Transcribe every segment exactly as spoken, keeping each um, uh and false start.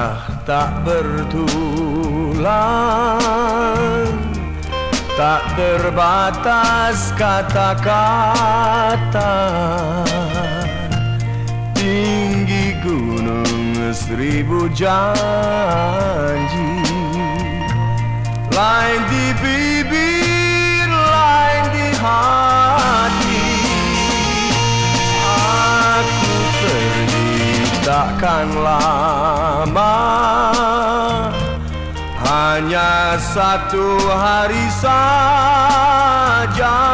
lidah tak bertulang, tak terbatas kata-kata. Tinggi gunung seribu janji, lain di bibir, lain di hati. Aku pergi takkan lama, hanya satu hari saja.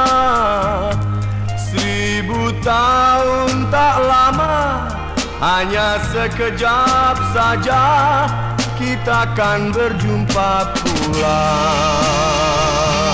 Seribu tahun tak lama, hanya sekejap saja kita akan berjumpa pulang.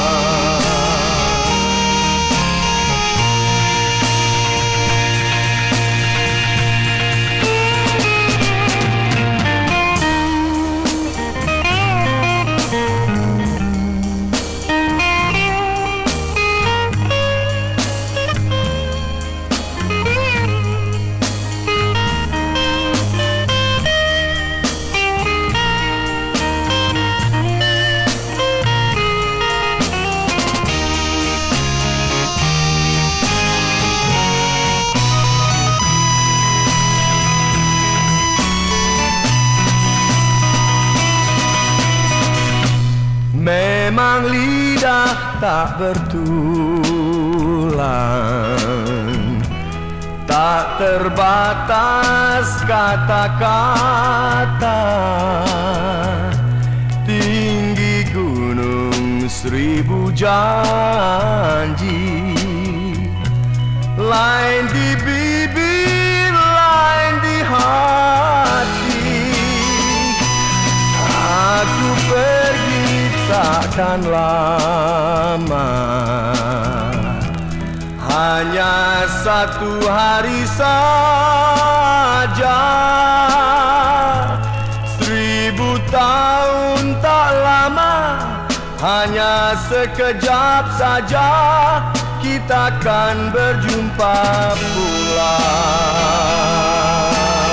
Memang lidah tak bertulang, tak terbatas kata-kata. Tinggi gunung seribu janji, lain di bibir, lain di hati. Aku pergi takkan lama, hanya satu hari saja. Seribu tahun tak lama, hanya sekejap saja kita akan berjumpa pulang.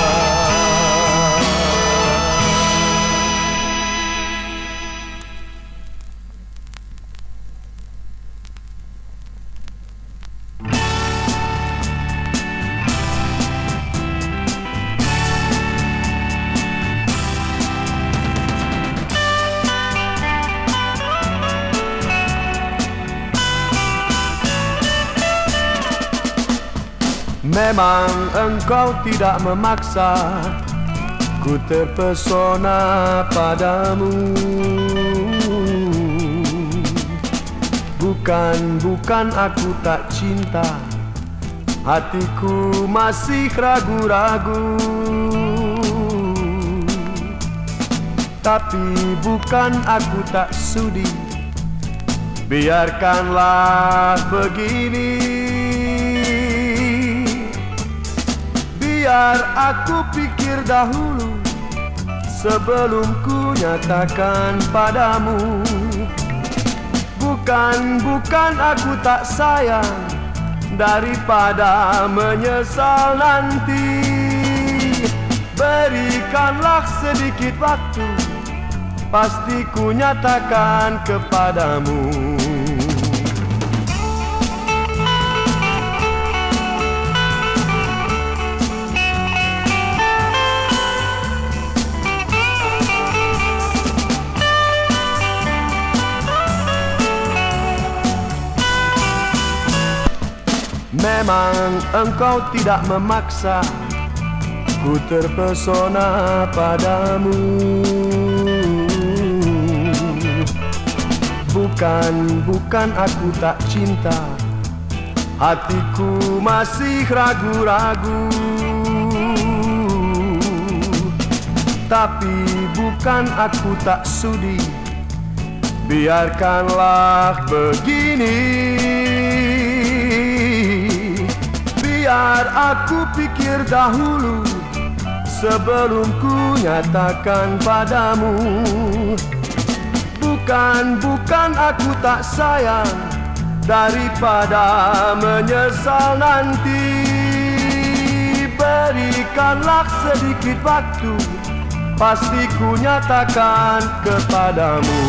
Memang engkau tidak memaksa, ku terpesona padamu. Bukan, bukan aku tak cinta, hatiku masih ragu-ragu. Tapi bukan aku tak sudi, biarkanlah begini. Biar aku pikir dahulu sebelum ku nyatakan padamu. Bukan, bukan aku tak sayang, daripada menyesal nanti. Berikanlah sedikit waktu, pasti ku nyatakan kepadamu. Memang engkau tidak memaksa, ku terpesona padamu. Bukan, bukan aku tak cinta, hatiku masih ragu-ragu. Tapi bukan aku tak sudi, biarkanlah begini. Biar aku pikir dahulu sebelum ku nyatakan padamu. Bukan, bukan aku tak sayang, daripada menyesal nanti. Berikanlah sedikit waktu, pasti ku nyatakan kepadamu.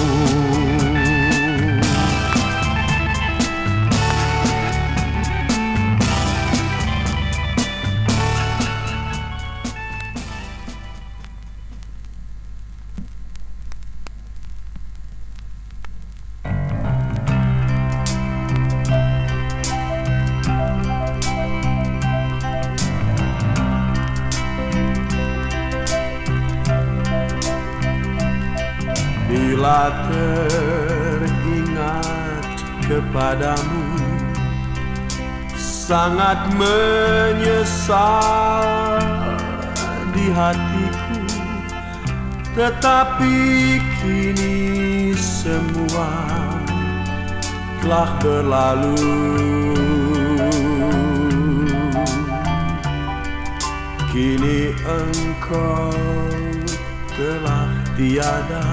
Bila teringat kepadamu, sangat menyesal di hatiku. Tetapi kini semua telah berlalu. Kini engkau telah tiada,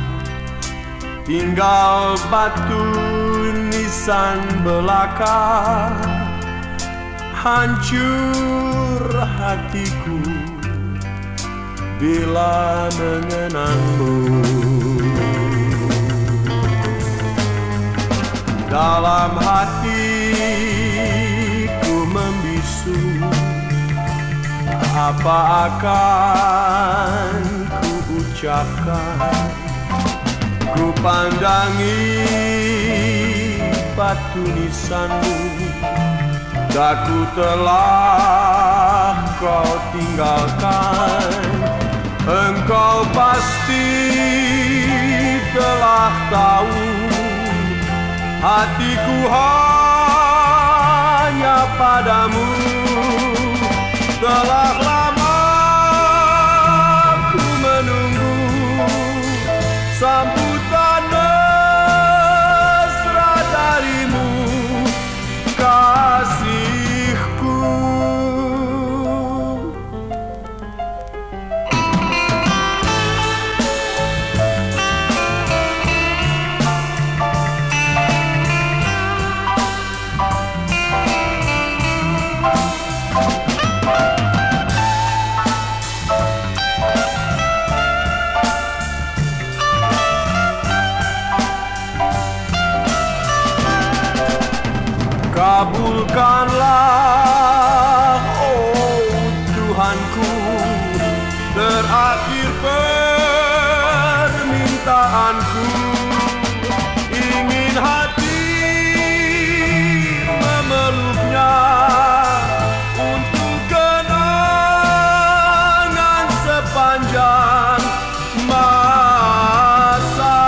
tinggal batu nisan belaka. Hancur hatiku bila mengenangmu. Dalam hatiku membisu, apa akan ku ucapkan? Ku pandangi batu nisanmu, daku telah kau tinggalkan. Engkau pasti telah tahu, hatiku hanya padamu. Telah lama ku menunggu sambutan mesra darimu, kasihku. Kabulkanlah, oh Tuhanku, terakhir permintaanku. Ingin hati memeluknya untuk kenangan sepanjang masa.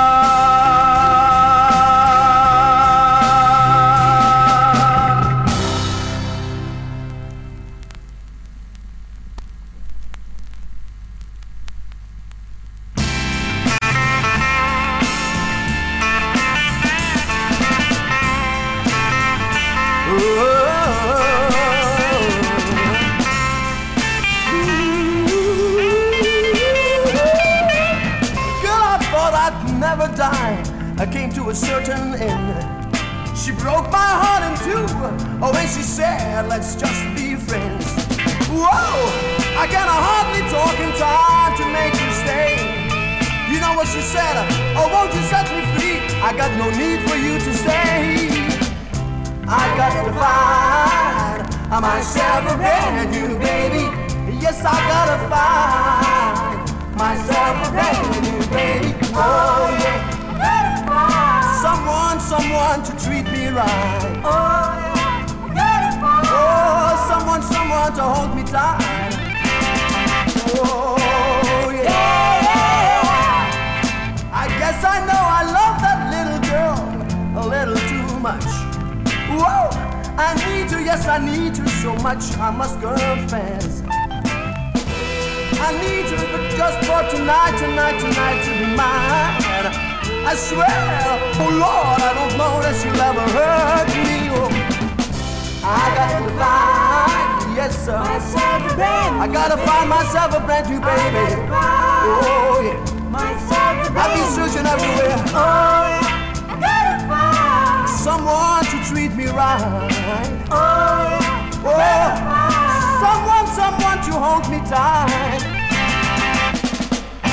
Never die. I came to a certain end. She broke my heart in two. Oh, and she said, let's just be friends. Whoa, I can hardly talk in time to make you stay. You know what she said? Oh, won't you set me free? I got no need for you to stay. I got to find myself a brand new baby. Yes, I gotta find myself a brand new baby. Oh yeah, someone, someone to treat me right. Oh yeah, oh someone, someone to hold me tight. Oh yeah, I guess I know I love that little girl a little too much. Whoa, I need you, yes I need you so much. I must go fast. I need you, but just for tonight, tonight, tonight to be mine. I swear, oh Lord, I don't know that she'll ever hurt me. Oh, I got to find, yes sir, myself a brand. I gotta find myself a brand new baby. Oh yeah, myself a brand. I be searching everywhere. Oh yeah, I gotta find someone to treat me right. Oh yeah, oh, someone, someone to hold me tight.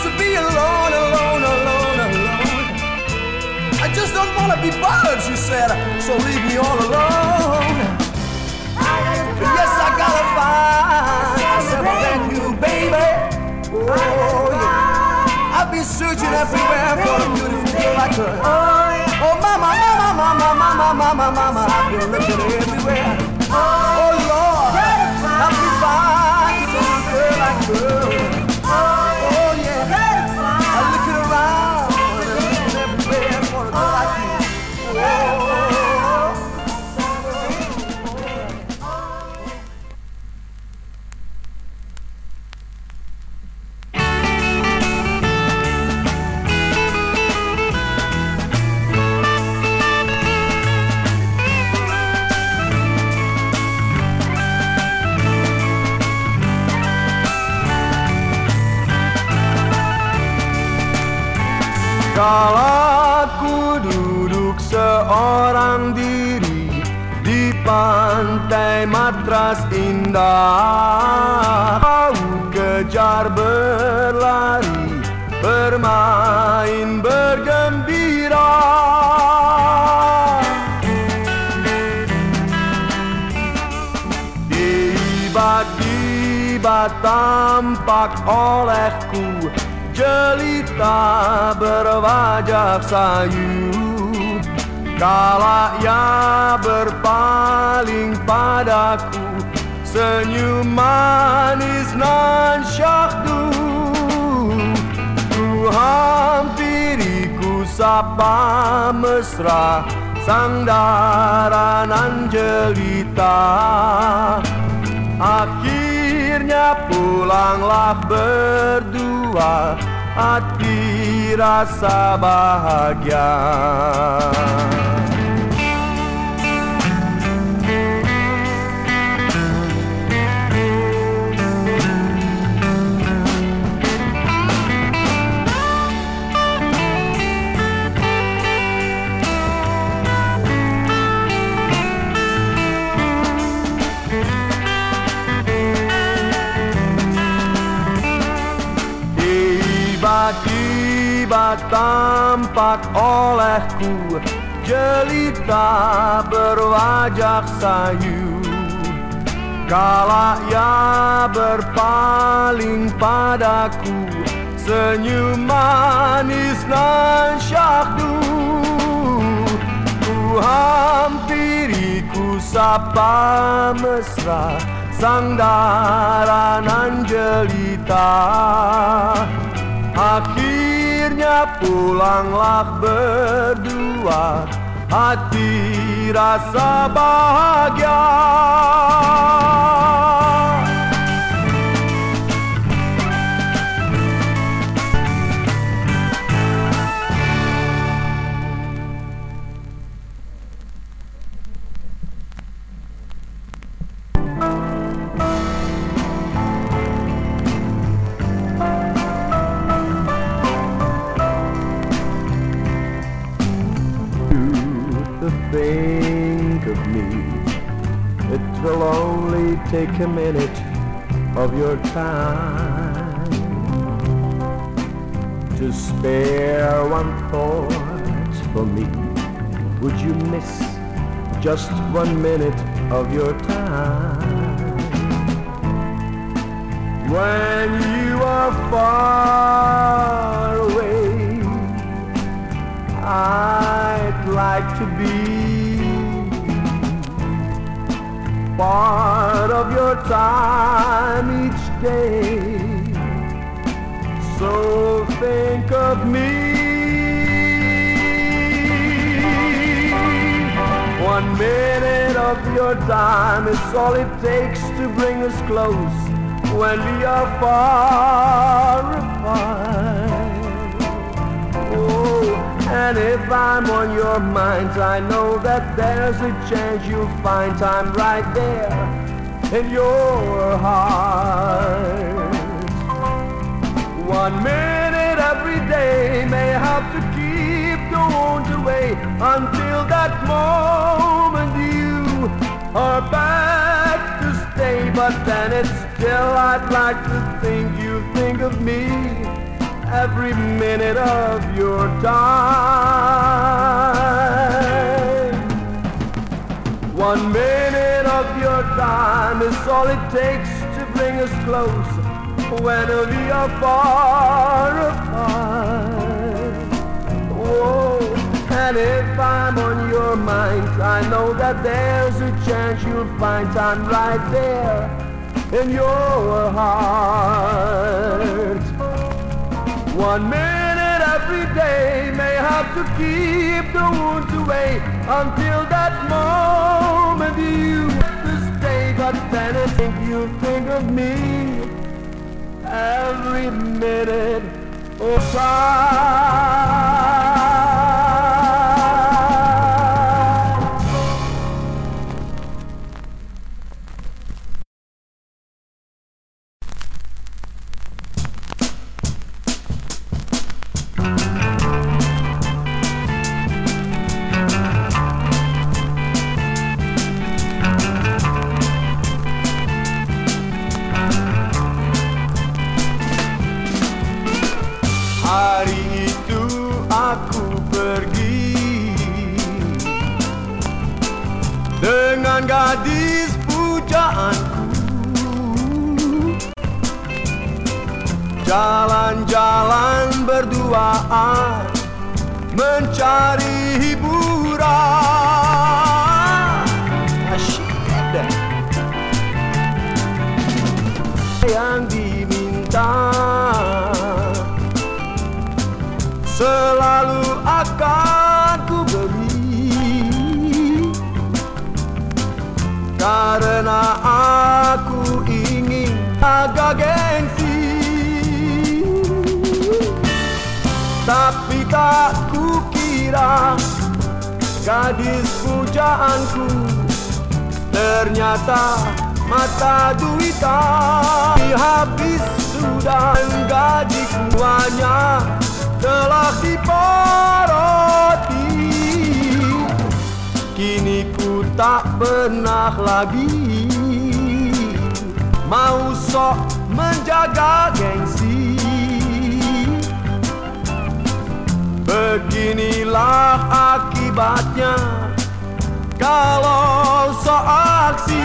used to be alone, alone, alone, alone. I just don't want to be bothered, she said, so leave me all alone. Yes, I gotta find myself a brand new baby. Oh, yeah. I've been searching everywhere for a beautiful girl like her. Oh, mama, mama, mama, mama, mama, mama, I've been looking everywhere. Oh, Lord, help me find some girl like her. Oh, yeah, I'm looking around and looking everywhere for a girl like you. Oh. Kala ku duduk seorang diri di pantai matras indah, aku kejar berlari, bermain bergembira. Tiba-tiba tampak olehku jelita berwajah sayu, kala ia berpaling padaku, senyum manis nan syahdu. Ku hampiri, ku sapa mesra, sang dara nan jelita. Akhirnya pulanglah berdua, hati rasa bahagia. Tiba-tiba tampak olehku jelita berwajah sayu, kala ia berpaling padaku, senyum manis nan syahdu. Ku hampiri, ku sapa mesra, sang dara nan jelita. Akhirnya pulanglah berdua, hati rasa bahagia. Think of me, it will only take a minute of your time to spare one thought for me. Would you miss just one minute of your time? When you are far away, I'd like to be part of your time each day. So think of me. One minute of your time is all it takes to bring us close when we are far apart. Oh, and if I'm on your mind, I know that there's a chance you'll find time right there in your heart. One minute every day may have to keep the wounds away until that moment you are back to stay. But then it's still I'd like to think you think of me every minute of your time. One minute of your time is all it takes to bring us close when we are far apart. Whoa. And if I'm on your mind, I know that there's a chance you'll find time right there in your heart. One minute every day may have to keep the wounds away until that moment you have to stay. But then I think you think of me every minute of time. Hari itu aku pergi dengan gadis pujaanku, jalan-jalan berduaan mencari hiburan. Asyik yang diminta selalu akan ku beri, karena aku ingin jaga gengsi. Tapi tak kukira gadis pujaanku ternyata mata duitan. Habis sudah gaji kuanya telah diporoti, kini ku tak pernah lagi mau sok menjaga gengsi. Beginilah akibatnya kalau sok aksi.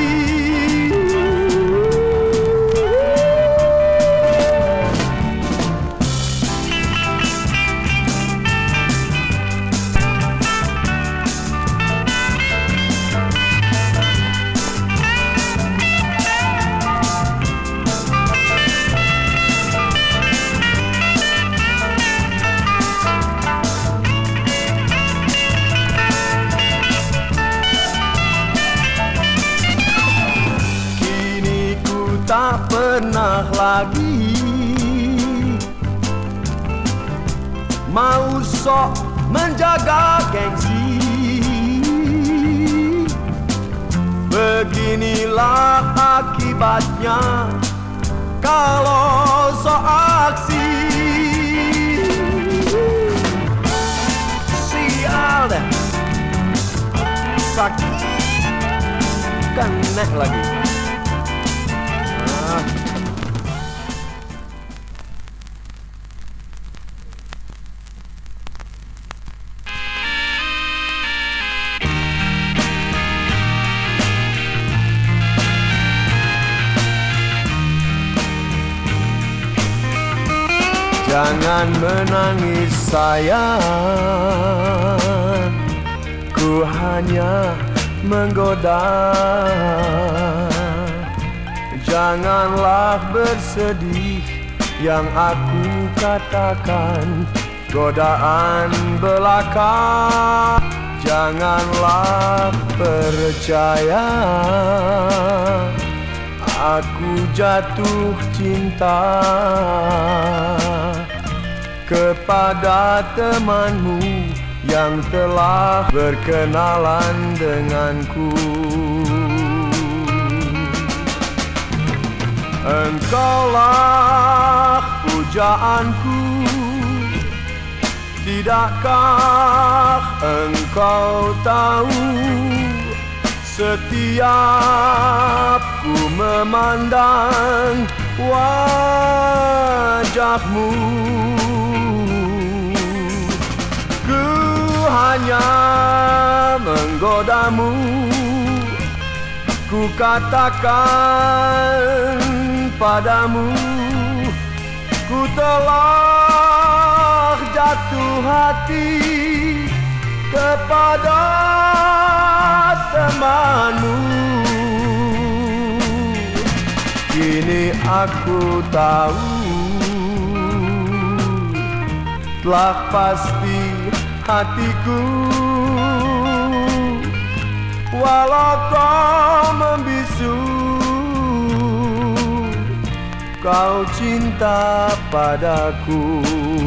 Tak pernah lagi mau sok menjaga gengsi. Beginilah akibatnya kalau sok aksi. Sial deh, sakit kena lagi. Jangan menangis sayang, ku hanya menggoda. Janganlah bersedih, yang aku katakan godaan belaka. Janganlah percaya aku jatuh cinta kepada temanmu yang telah berkenalan denganku. Engkaulah pujaanku, tidakkah engkau tahu? Setiap ku memandang wajah wajahmu. Ku hanya menggodamu. Ku katakan padamu, ku telah jatuh hati kepada temanmu. Kini aku tahu, telah pasti hatiku, walau kau membisu, kau cinta padaku.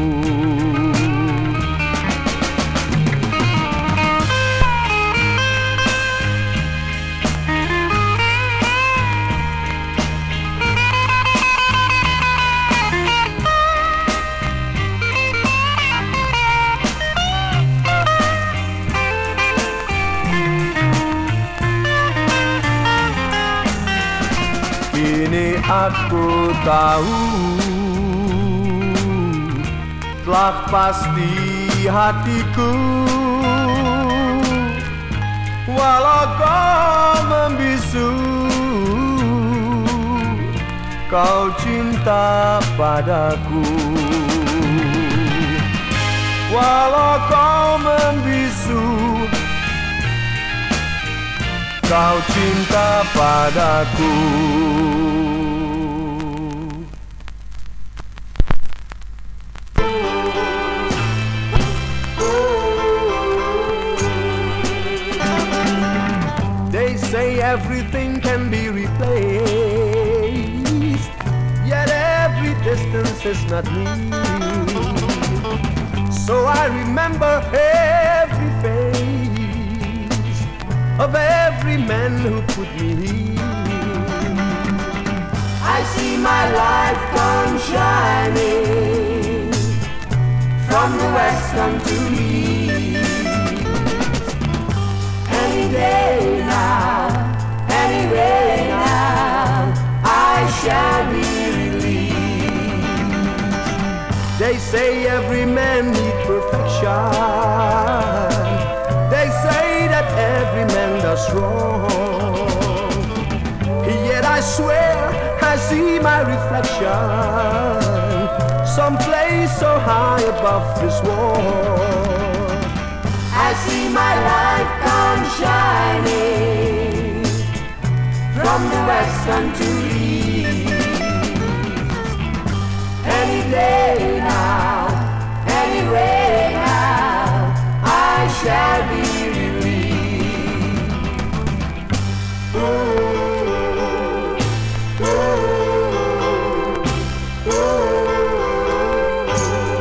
Kini aku tahu, telah pasti hatiku, walau kau membisu, kau cinta padaku. Walau kau membisu, kau cinta padaku. They say everything can be replaced, yet every distance is not me. So I remember every face of every man who put me here. I see my life come shining from the west unto the east. Any day now, any day now, I shall be released. They say every man needs perfection. They say that every man does wrong. Yet I swear I see my reflection someplace so high above this wall. I see my life come shining from the west unto the east. Any day now, anyway now, I shall be released. Ooh, ooh, ooh.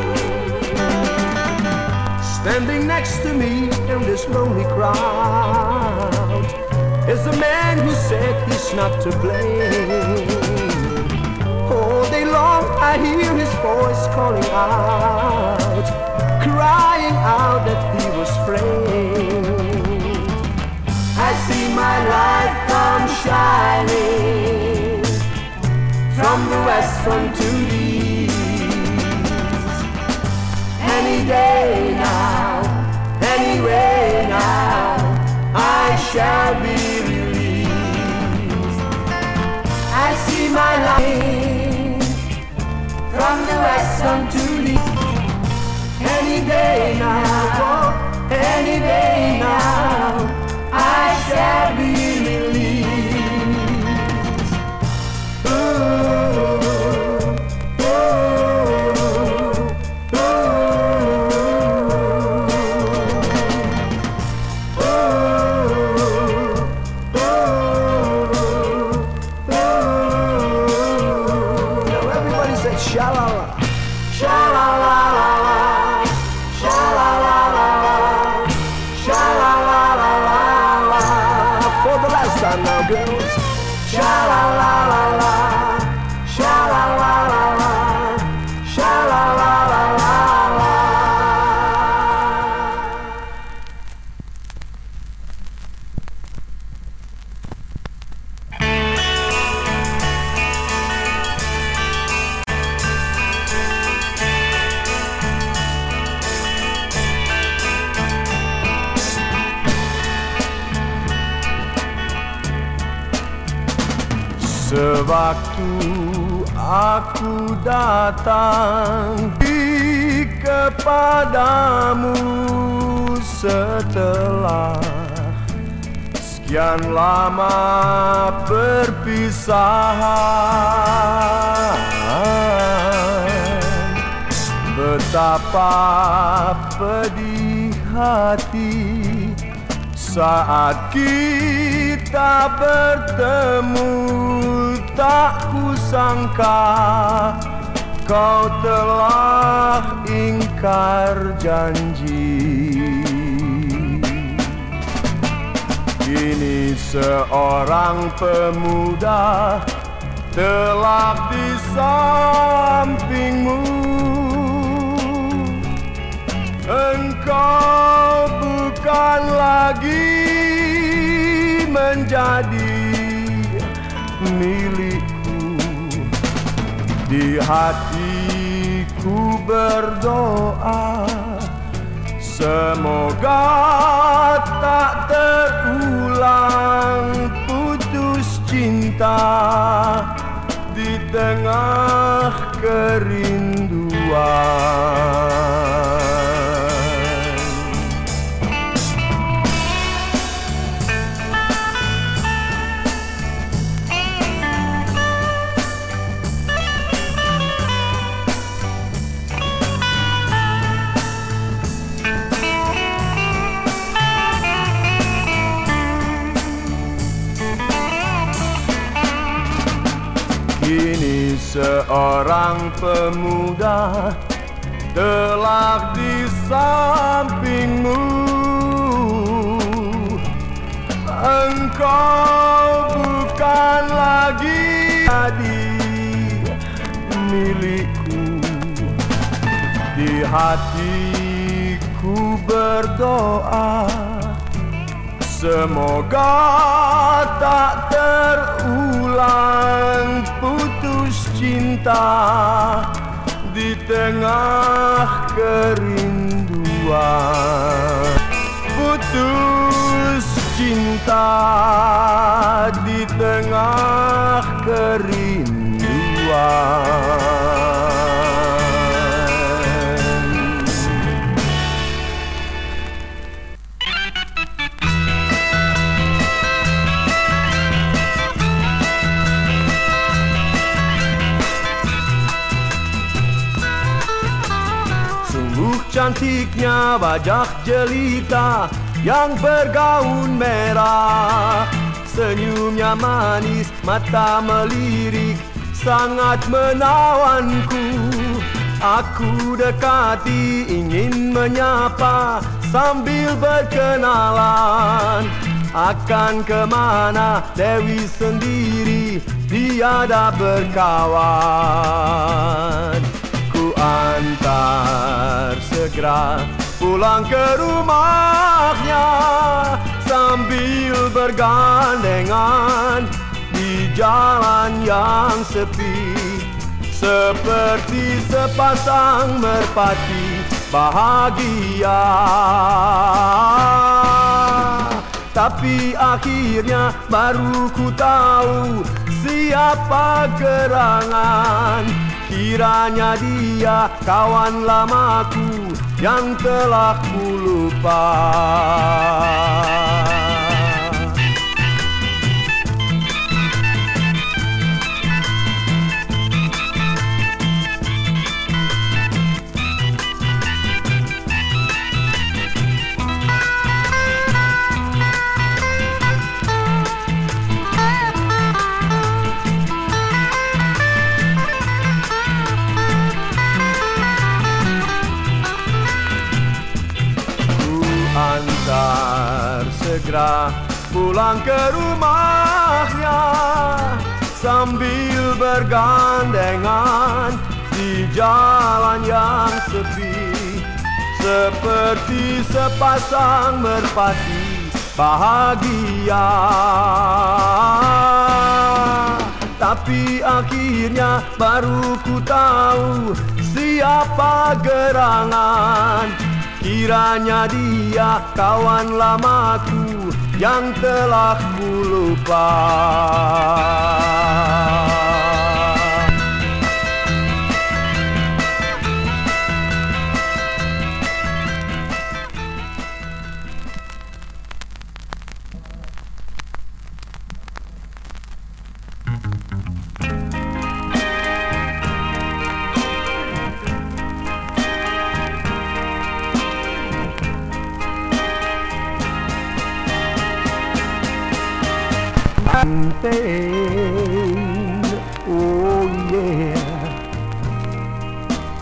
Standing next to me in this lonely crowd is a man who said he's not to blame. All day long I hear his voice calling out, crying out that he was framed. I see my life come shining from the west unto the east. Any day now, anyway now, I shall be released. I see my life from the west unto the east. Any day now, oh, any day now, I shall be released. Ooh, ooh, ooh, ooh, ooh, ooh. Now everybody say sha-la-la, sha-la-la-la. Now girls, sha-la-la-la-la, sha-la-la-la-la, sha-la-la-la-la-la. Sewaktu aku datang di kepadamu setelah sekian lama perpisahan, betapa pedih hati saat kita bertemu. Tak kusangka kau telah ingkar janji. Kini seorang pemuda telah di sampingmu. Engkau bukan lagi menjadi milikku. Di hatiku berdoa, semoga tak terulang putus cinta di tengah kerinduan. Kini seorang pemuda telah di sampingmu. Engkau bukan lagi jadi milikku. Di hatiku berdoa, semoga tak terulang putus cinta di tengah kerinduan. Putus cinta di tengah kerinduan. Cantiknya wajah jelita yang bergaun merah, senyumnya manis, mata melirik, sangat menawanku. Aku dekati, ingin menyapa sambil berkenalan. Akan kemana Dewi sendiri, tiada berkawan. Ku antar segera pulang ke rumahnya sambil bergandengan di jalan yang sepi, seperti sepasang merpati bahagia. Tapi akhirnya baru ku tahu siapa gerangan. Kiranya dia kawan lamaku yang telah ku lupa. Antar segera pulang ke rumahnya sambil bergandengan di jalan yang sepi, seperti sepasang merpati bahagia. Tapi akhirnya baru ku tahu siapa gerangan. Kiranya dia kawan lamaku yang telah ku lupa.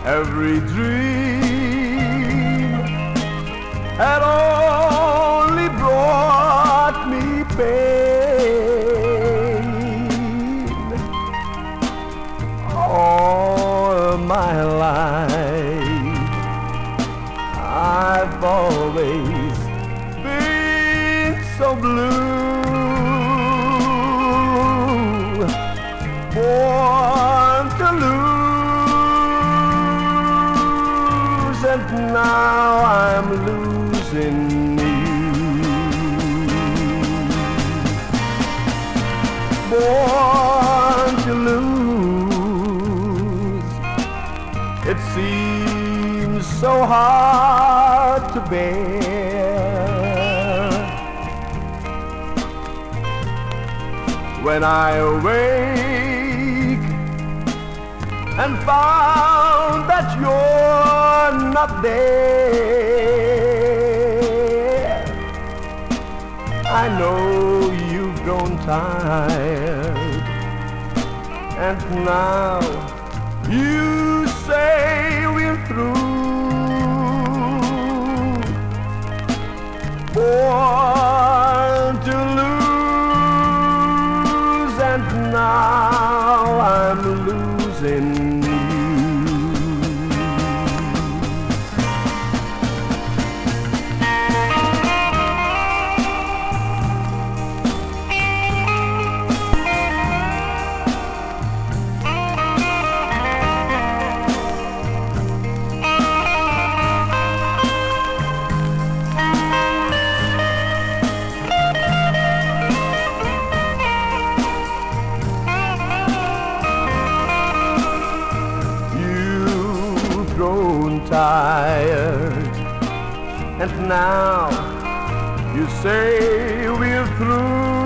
Every dream had only brought me pain. All my life I've always been so blue, born to lose, and now I'm losing you. Born to lose, it seems so hard to bear. When I awake and found that you're not there, I know you've grown tired, and now you say we're through. Born to lose, and now I'm losing you. Grown tired, and now you say we're through.